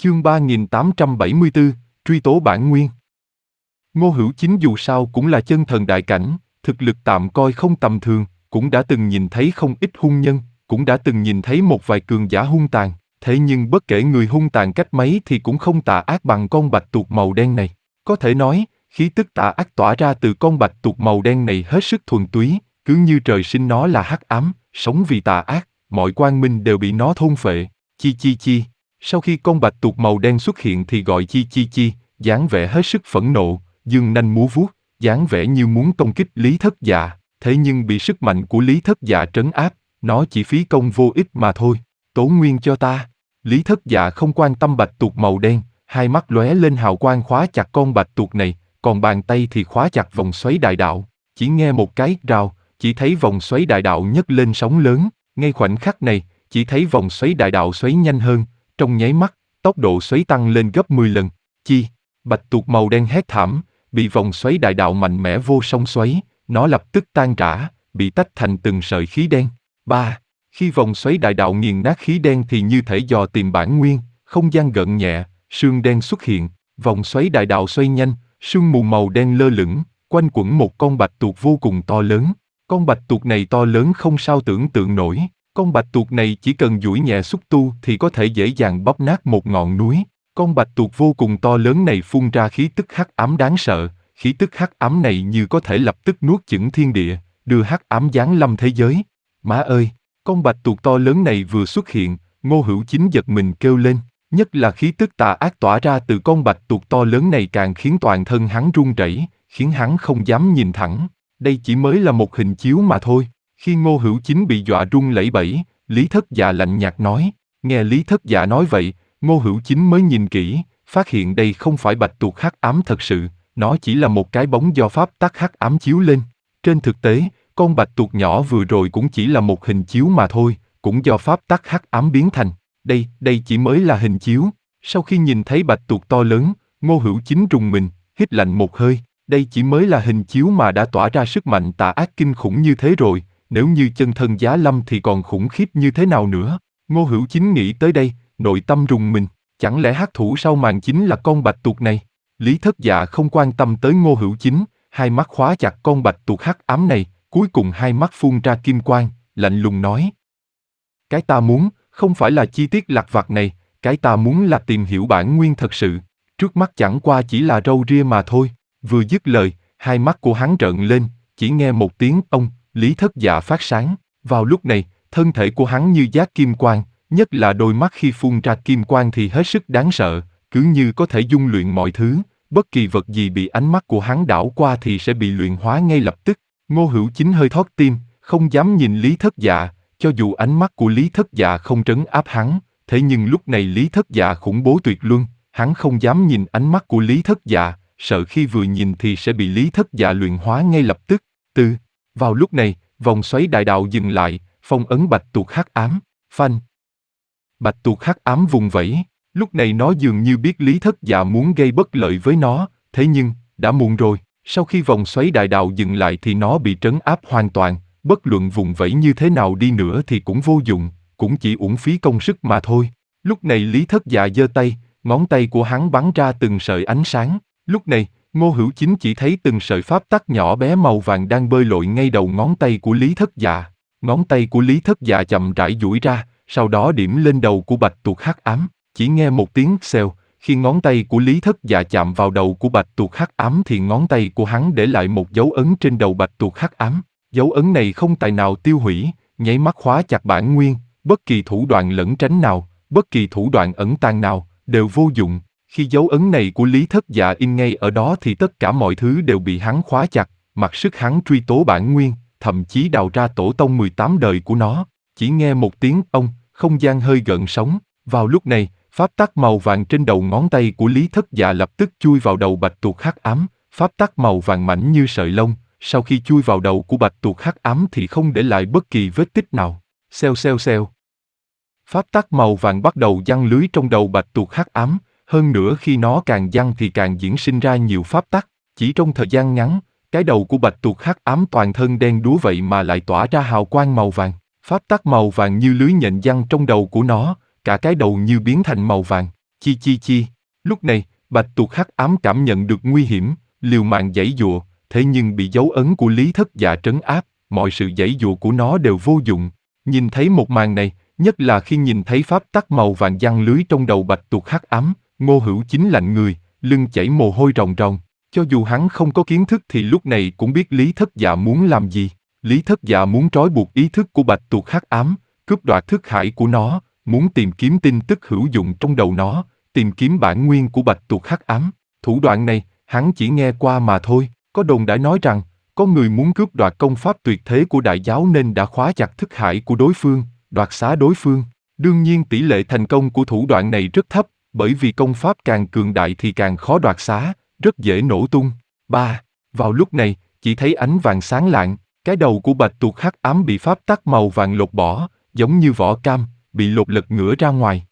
Chương 3874, truy tố bản nguyên. Ngô Hữu Chính dù sao cũng là chân thần đại cảnh, thực lực tạm coi không tầm thường, cũng đã từng nhìn thấy không ít hung nhân, cũng đã từng nhìn thấy một vài cường giả hung tàn, thế nhưng bất kể người hung tàn cách mấy thì cũng không tà ác bằng con bạch tuộc màu đen này. Có thể nói, khí tức tà ác tỏa ra từ con bạch tuộc màu đen này hết sức thuần túy, cứ như trời sinh nó là hắc ám, sống vì tà ác, mọi quang minh đều bị nó thôn phệ. Chi chi chi. Sau khi con bạch tuộc màu đen xuất hiện thì gọi chi chi chi, dáng vẻ hết sức phẫn nộ, dương nanh múa vuốt, dáng vẻ như muốn công kích Lý Thất Dạ, thế nhưng bị sức mạnh của Lý Thất Dạ trấn áp, nó chỉ phí công vô ích mà thôi. Tố nguyên cho ta. Lý Thất Dạ không quan tâm bạch tuộc màu đen, hai mắt lóe lên hào quang khóa chặt con bạch tuộc này, còn bàn tay thì khóa chặt vòng xoáy đại đạo. Chỉ nghe một cái rào, chỉ thấy vòng xoáy đại đạo nhấc lên sóng lớn, ngay khoảnh khắc này, chỉ thấy vòng xoáy đại đạo xoáy nhanh hơn, trong nháy mắt, tốc độ xoáy tăng lên gấp 10 lần. Chi, bạch tuộc màu đen hét thảm, bị vòng xoáy đại đạo mạnh mẽ vô song xoáy, nó lập tức tan rã, bị tách thành từng sợi khí đen. 3. Khi vòng xoáy đại đạo nghiền nát khí đen thì như thể dò tìm bản nguyên, không gian gợn nhẹ, sương đen xuất hiện, vòng xoáy đại đạo xoay nhanh, sương mù màu đen lơ lửng, quanh quẩn một con bạch tuộc vô cùng to lớn. Con bạch tuộc này to lớn không sao tưởng tượng nổi. Con bạch tuộc này chỉ cần duỗi nhẹ xúc tu thì có thể dễ dàng bóp nát một ngọn núi. Con bạch tuộc vô cùng to lớn này phun ra khí tức hắc ám đáng sợ, khí tức hắc ám này như có thể lập tức nuốt chửng thiên địa, đưa hắc ám giáng lâm thế giới. Má ơi, con bạch tuộc to lớn này vừa xuất hiện, Ngô Hữu Chính giật mình kêu lên, nhất là khí tức tà ác tỏa ra từ con bạch tuộc to lớn này càng khiến toàn thân hắn run rẩy, khiến hắn không dám nhìn thẳng. Đây chỉ mới là một hình chiếu mà thôi. Khi Ngô Hữu Chính bị dọa run lẩy bẩy, Lý Thất Dạ lạnh nhạt nói. Nghe Lý Thất Dạ nói vậy, Ngô Hữu Chính mới nhìn kỹ, phát hiện đây không phải bạch tuộc hắc ám thật sự, nó chỉ là một cái bóng do pháp tắc hắc ám chiếu lên. Trên thực tế, con bạch tuộc nhỏ vừa rồi cũng chỉ là một hình chiếu mà thôi, cũng do pháp tắc hắc ám biến thành. Đây chỉ mới là hình chiếu. Sau khi nhìn thấy bạch tuộc to lớn, Ngô Hữu Chính rùng mình, hít lạnh một hơi. Đây chỉ mới là hình chiếu mà đã tỏa ra sức mạnh tà ác kinh khủng như thế rồi, nếu như chân thân giá lâm thì còn khủng khiếp như thế nào nữa. Ngô Hữu Chính nghĩ tới đây, nội tâm rùng mình, chẳng lẽ hắc thủ sau màn chính là con bạch tuộc này? Lý Thất Dạ không quan tâm tới Ngô Hữu Chính, hai mắt khóa chặt con bạch tuộc hắc ám này, cuối cùng hai mắt phun ra kim quang, lạnh lùng nói. Cái ta muốn, không phải là chi tiết lặt vặt này, cái ta muốn là tìm hiểu bản nguyên thật sự, trước mắt chẳng qua chỉ là râu ria mà thôi. Vừa dứt lời, hai mắt của hắn trợn lên, chỉ nghe một tiếng ông, Lý Thất Dạ phát sáng. Vào lúc này, thân thể của hắn như giác kim quang, nhất là đôi mắt khi phun ra kim quang thì hết sức đáng sợ, cứ như có thể dung luyện mọi thứ, bất kỳ vật gì bị ánh mắt của hắn đảo qua thì sẽ bị luyện hóa ngay lập tức. Ngô Hữu Chính hơi thót tim, không dám nhìn Lý Thất Dạ, cho dù ánh mắt của Lý Thất Dạ không trấn áp hắn, thế nhưng lúc này Lý Thất Dạ khủng bố tuyệt luân, hắn không dám nhìn ánh mắt của Lý Thất Dạ, sợ khi vừa nhìn thì sẽ bị Lý Thất Dạ luyện hóa ngay lập tức. Vào lúc này, vòng xoáy đại đạo dừng lại, phong ấn bạch tuộc hắc ám, phanh. Bạch tuộc hắc ám vùng vẫy, lúc này nó dường như biết Lý Thất Dạ muốn gây bất lợi với nó, thế nhưng, đã muộn rồi, sau khi vòng xoáy đại đạo dừng lại thì nó bị trấn áp hoàn toàn, bất luận vùng vẫy như thế nào đi nữa thì cũng vô dụng, cũng chỉ uổng phí công sức mà thôi. Lúc này Lý Thất Dạ giơ tay, ngón tay của hắn bắn ra từng sợi ánh sáng. Lúc này, Ngô Hữu Chính chỉ thấy từng sợi pháp tắc nhỏ bé màu vàng đang bơi lội ngay đầu ngón tay của Lý Thất Dạ. Ngón tay của Lý Thất Dạ chậm rãi duỗi ra, sau đó điểm lên đầu của bạch tuộc hắc ám. Chỉ nghe một tiếng xèo, khi ngón tay của Lý Thất Dạ chạm vào đầu của bạch tuộc hắc ám thì ngón tay của hắn để lại một dấu ấn trên đầu bạch tuộc hắc ám. Dấu ấn này không tài nào tiêu hủy, nháy mắt khóa chặt bản nguyên, bất kỳ thủ đoạn lẩn tránh nào, bất kỳ thủ đoạn ẩn tàng nào, đều vô dụng. Khi dấu ấn này của Lý Thất Dạ in ngay ở đó thì tất cả mọi thứ đều bị hắn khóa chặt, mặc sức hắn truy tố bản nguyên, thậm chí đào ra tổ tông 18 đời của nó. Chỉ nghe một tiếng ông, không gian hơi gợn sóng. Vào lúc này, pháp tắc màu vàng trên đầu ngón tay của Lý Thất Dạ lập tức chui vào đầu bạch tuộc hắc ám. Pháp tắc màu vàng mảnh như sợi lông, sau khi chui vào đầu của bạch tuộc hắc ám thì không để lại bất kỳ vết tích nào. Xèo xèo xèo. Pháp tắc màu vàng bắt đầu giăng lưới trong đầu bạch tuộc hắc ám. Hơn nữa khi nó càng giăng thì càng diễn sinh ra nhiều pháp tắc. Chỉ trong thời gian ngắn, cái đầu của bạch tuộc hắc ám toàn thân đen đúa vậy mà lại tỏa ra hào quang màu vàng. Pháp tắc màu vàng như lưới nhện giăng trong đầu của nó, cả cái đầu như biến thành màu vàng. Chi chi chi. Lúc này, bạch tuộc hắc ám cảm nhận được nguy hiểm, liều mạng giãy giụa, thế nhưng bị dấu ấn của Lý Thất Dạ trấn áp, mọi sự giãy giụa của nó đều vô dụng. Nhìn thấy một màn này, nhất là khi nhìn thấy pháp tắc màu vàng giăng lưới trong đầu bạch tuộc hắc ám, Ngô Hữu Chính lạnh người, lưng chảy mồ hôi ròng ròng. Cho dù hắn không có kiến thức thì lúc này cũng biết Lý Thất Dạ muốn làm gì. Lý Thất Dạ muốn trói buộc ý thức của bạch tuộc hắc ám, cướp đoạt thức hải của nó, muốn tìm kiếm tin tức hữu dụng trong đầu nó, tìm kiếm bản nguyên của bạch tuộc hắc ám. Thủ đoạn này, hắn chỉ nghe qua mà thôi. Có đồn đã nói rằng, có người muốn cướp đoạt công pháp tuyệt thế của đại giáo nên đã khóa chặt thức hải của đối phương, đoạt xá đối phương. Đương nhiên tỷ lệ thành công của thủ đoạn này rất thấp, bởi vì công pháp càng cường đại thì càng khó đoạt xá, rất dễ nổ tung. 3. Vào lúc này, chỉ thấy ánh vàng sáng lạng, cái đầu của bạch tuộc hắc ám bị pháp tắc màu vàng lột bỏ, giống như vỏ cam, bị lột lật ngửa ra ngoài.